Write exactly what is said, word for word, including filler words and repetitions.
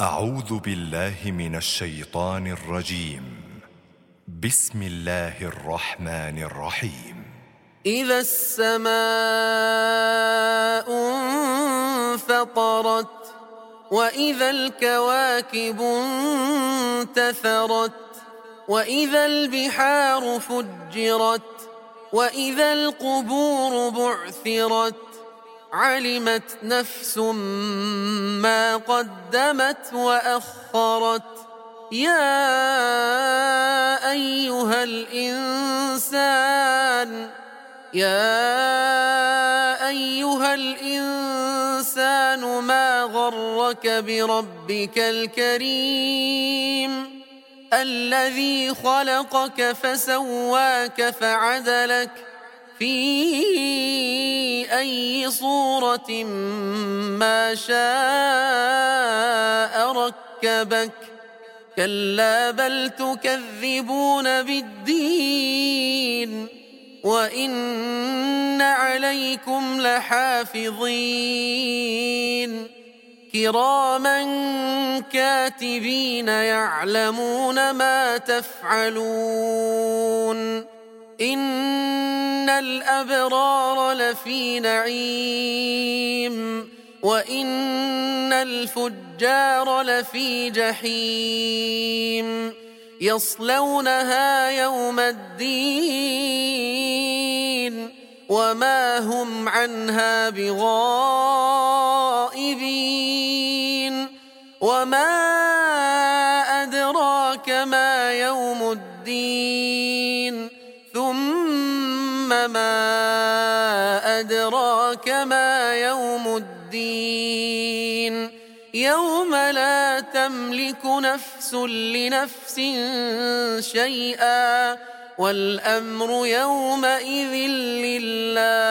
أعوذ بالله من الشيطان الرجيم. بسم الله الرحمن الرحيم. إذا السماء انفطرت وإذا الكواكب انتثرت وإذا البحار فجرت وإذا القبور بعثرت علمت نفس ما قدمت وأخرت. يا أيها الإنسان يا أيها الإنسان ما غرك بربك الكريم الذي خلقك فسواك فعدلك في أي صورة ما شاء ركبك. كلا بل تكذبون بالدين وإن عليكم لحافظين كراما كاتبين يعلمون ما تفعلون. إن الأبرار لفي نعيم وإن الفجار لفي جحيم يصلونها يوم الدين وما هم عنها بغائبين. وما أدراك ما يوم الدين ثم ما أدراك ما يوم الدين يوم لا تملك نفس لنفس شيئا والأمر يومئذ لله.